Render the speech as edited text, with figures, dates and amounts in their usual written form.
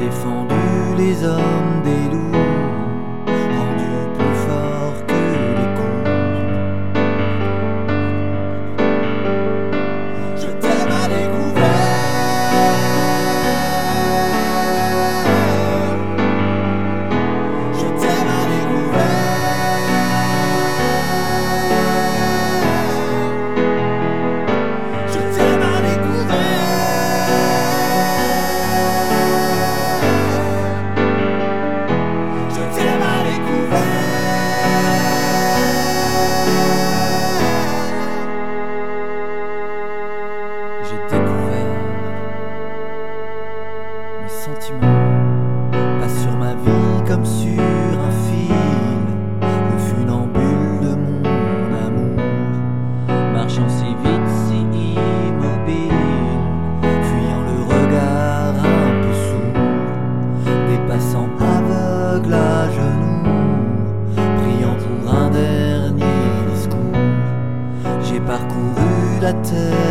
défendu les hommes des loups, rendus plus forts que les coups. Je t'aime à découvert. Je t'aime à découvert. Je t'aime à découvert. Je t'aime à découvert. J'ai découvert mes sentiments, pas sur ma vie comme sur un fil, le funambule de mon amour, marchant si vite, si immobile, fuyant le regard un peu sourd, des passants aveugles à genoux, priant pour un dernier discours. J'ai parcouru la terre